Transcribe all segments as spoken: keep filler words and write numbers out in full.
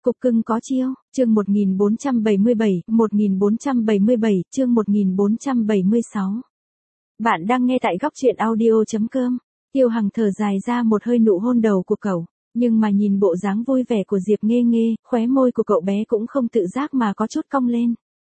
Cục cưng có chiêu, chương một nghìn bốn trăm bảy mươi bảy, một nghìn bốn trăm bảy mươi bảy, chương một nghìn bốn trăm bảy mươi sáu. Bạn đang nghe tại góc truyện audio chấm com. Tiêu Hằng thở dài ra một hơi nụ hôn đầu của cậu, nhưng mà nhìn bộ dáng vui vẻ của Diệp Nghê Nghê, khóe môi của cậu bé cũng không tự giác mà có chút cong lên.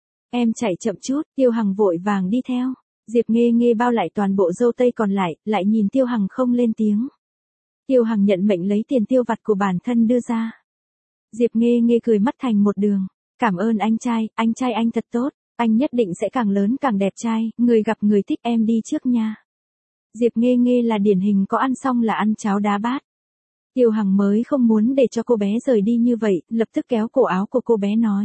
Em chạy chậm chút, Tiêu Hằng vội vàng đi theo. Diệp Nghê Nghê bao lại toàn bộ dâu tây còn lại, lại nhìn Tiêu Hằng không lên tiếng. Tiêu Hằng nhận mệnh lấy tiền tiêu vặt của bản thân đưa ra. Diệp Nghê Nghê cười mắt thành một đường. Cảm ơn anh trai, anh trai anh thật tốt, anh nhất định sẽ càng lớn càng đẹp trai, người gặp người thích em đi trước nha. Diệp Nghê Nghê là điển hình có ăn xong là ăn cháo đá bát. Tiêu Hằng mới không muốn để cho cô bé rời đi như vậy, lập tức kéo cổ áo của cô bé nói.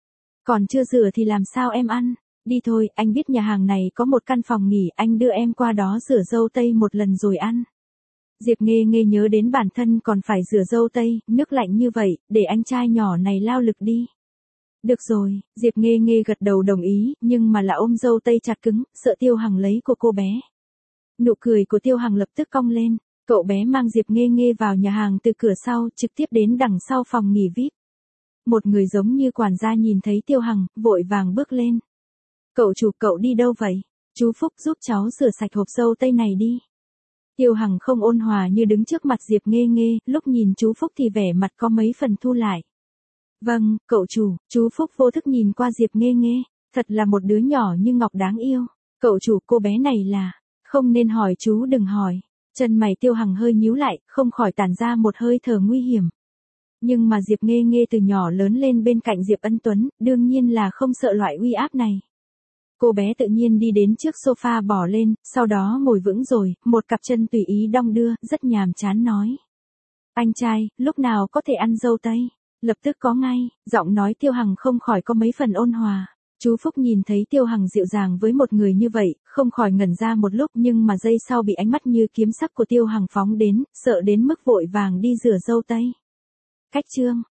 Còn chưa rửa thì làm sao em ăn, đi thôi, anh biết nhà hàng này có một căn phòng nghỉ, anh đưa em qua đó rửa dâu tây một lần rồi ăn. Diệp Nghê Nghê nhớ đến bản thân còn phải rửa dâu tây, nước lạnh như vậy, để anh trai nhỏ này lao lực đi. Được rồi, Diệp Nghê Nghê gật đầu đồng ý, nhưng mà là ôm dâu tây chặt cứng, sợ Tiêu Hằng lấy của cô bé. Nụ cười của Tiêu Hằng lập tức cong lên, cậu bé mang Diệp Nghê Nghê vào nhà hàng từ cửa sau, trực tiếp đến đằng sau phòng nghỉ vi ai pi. Một người giống như quản gia nhìn thấy Tiêu Hằng, vội vàng bước lên. Cậu chủ, cậu đi đâu vậy? Chú Phúc giúp cháu rửa sạch hộp dâu tây này đi. Tiêu Hằng không ôn hòa như đứng trước mặt Diệp Nghê Nghê, lúc nhìn chú Phúc thì vẻ mặt có mấy phần thu lại. Vâng, cậu chủ, chú Phúc vô thức nhìn qua Diệp Nghê Nghê, thật là một đứa nhỏ như ngọc đáng yêu. Cậu chủ, cô bé này là, không nên hỏi chú đừng hỏi. Chân mày Tiêu Hằng hơi nhíu lại, không khỏi tản ra một hơi thở nguy hiểm. Nhưng mà Diệp Nghê Nghê từ nhỏ lớn lên bên cạnh Diệp Ân Tuấn, đương nhiên là không sợ loại uy áp này. Cô bé tự nhiên đi đến trước sofa bỏ lên, sau đó ngồi vững rồi, một cặp chân tùy ý đong đưa, rất nhàm chán nói. Anh trai, lúc nào có thể ăn dâu tây? Lập tức có ngay, giọng nói Tiêu Hằng không khỏi có mấy phần ôn hòa. Chú Phúc nhìn thấy Tiêu Hằng dịu dàng với một người như vậy, không khỏi ngẩn ra một lúc nhưng mà giây sau bị ánh mắt như kiếm sắc của Tiêu Hằng phóng đến, sợ đến mức vội vàng đi rửa dâu tây. Cách chương,